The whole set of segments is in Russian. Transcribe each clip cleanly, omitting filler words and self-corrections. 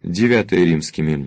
9 римскими.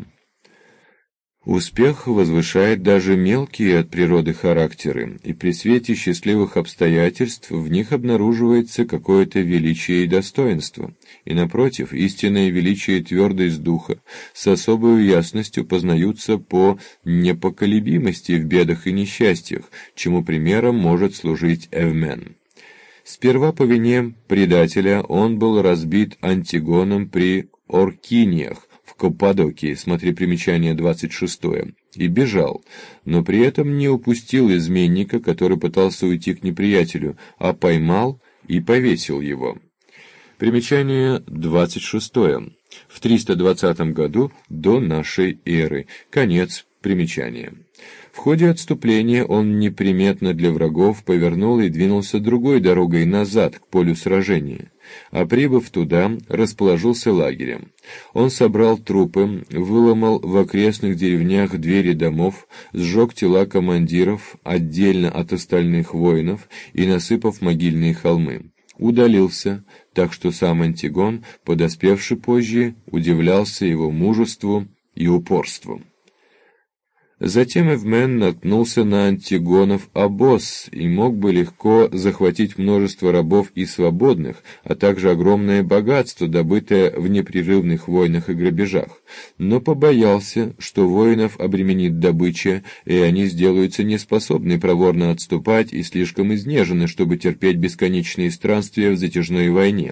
Успех возвышает даже мелкие от природы характеры, и при свете счастливых обстоятельств в них обнаруживается какое-то величие и достоинство. И напротив, истинное величие и твердость духа с особой ясностью познаются по непоколебимости в бедах и несчастьях, чему примером может служить Эвмен. Сперва по вине предателя он был разбит Антигоном при Оркиниях, в Каппадокии, смотри примечание 26, и бежал, но при этом не упустил изменника, который пытался уйти к неприятелю, а поймал и повесил его. Примечание 26. В 320 году до нашей эры. Конец примечания. В ходе отступления он неприметно для врагов повернул и двинулся другой дорогой назад, к полю сражения. А прибыв туда, расположился лагерем. Он собрал трупы, выломал в окрестных деревнях двери домов, сжег тела командиров отдельно от остальных воинов и насыпав могильные холмы. Удалился, так что сам Антигон, подоспевший позже, удивлялся его мужеству и упорству. Затем Эвмен наткнулся на Антигонов обоз и мог бы легко захватить множество рабов и свободных, а также огромное богатство, добытое в непрерывных войнах и грабежах, но побоялся, что воинов обременит добыча, и они сделаются неспособны проворно отступать и слишком изнежены, чтобы терпеть бесконечные странствия в затяжной войне.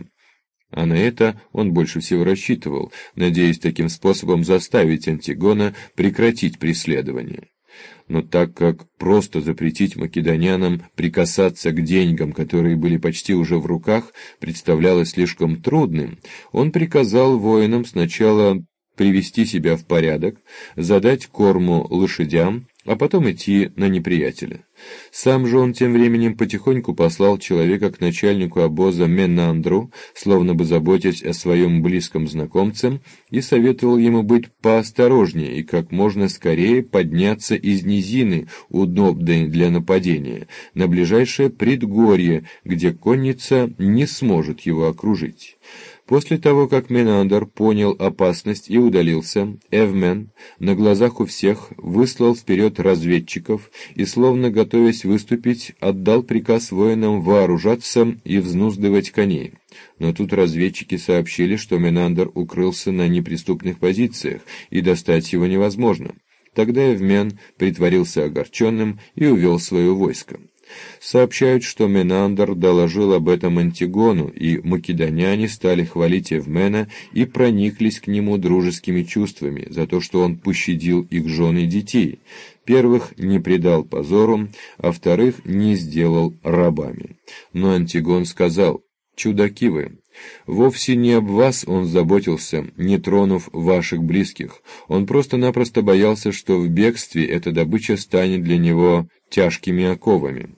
А на это он больше всего рассчитывал, надеясь таким способом заставить Антигона прекратить преследование. Но так как просто запретить македонянам прикасаться к деньгам, которые были почти уже в руках, представлялось слишком трудным, он приказал воинам сначала привести себя в порядок, задать корму лошадям, а потом идти на неприятеля. Сам же он тем временем потихоньку послал человека к начальнику обоза Менандру, словно бы заботясь о своем близком знакомце, и советовал ему быть поосторожнее и как можно скорее подняться из низины, удобной для нападения, на ближайшее предгорье, где конница не сможет его окружить. После того, как Менандр понял опасность и удалился, Эвмен на глазах у всех выслал вперед разведчиков и, словно готовясь выступить, отдал приказ воинам вооружаться и взнуздывать коней. Но тут разведчики сообщили, что Менандр укрылся на неприступных позициях, и достать его невозможно. Тогда Эвмен притворился огорченным и увел свое войско. Сообщают, что Менандр доложил об этом Антигону, и македоняне стали хвалить Эвмена и прониклись к нему дружескими чувствами за то, что он пощадил их жен и детей. Первых не предал позору, а вторых не сделал рабами. Но Антигон сказал: «Чудаки вы! Вовсе не об вас он заботился, не тронув ваших близких. Он просто-напросто боялся, что в бегстве эта добыча станет для него тяжкими оковами».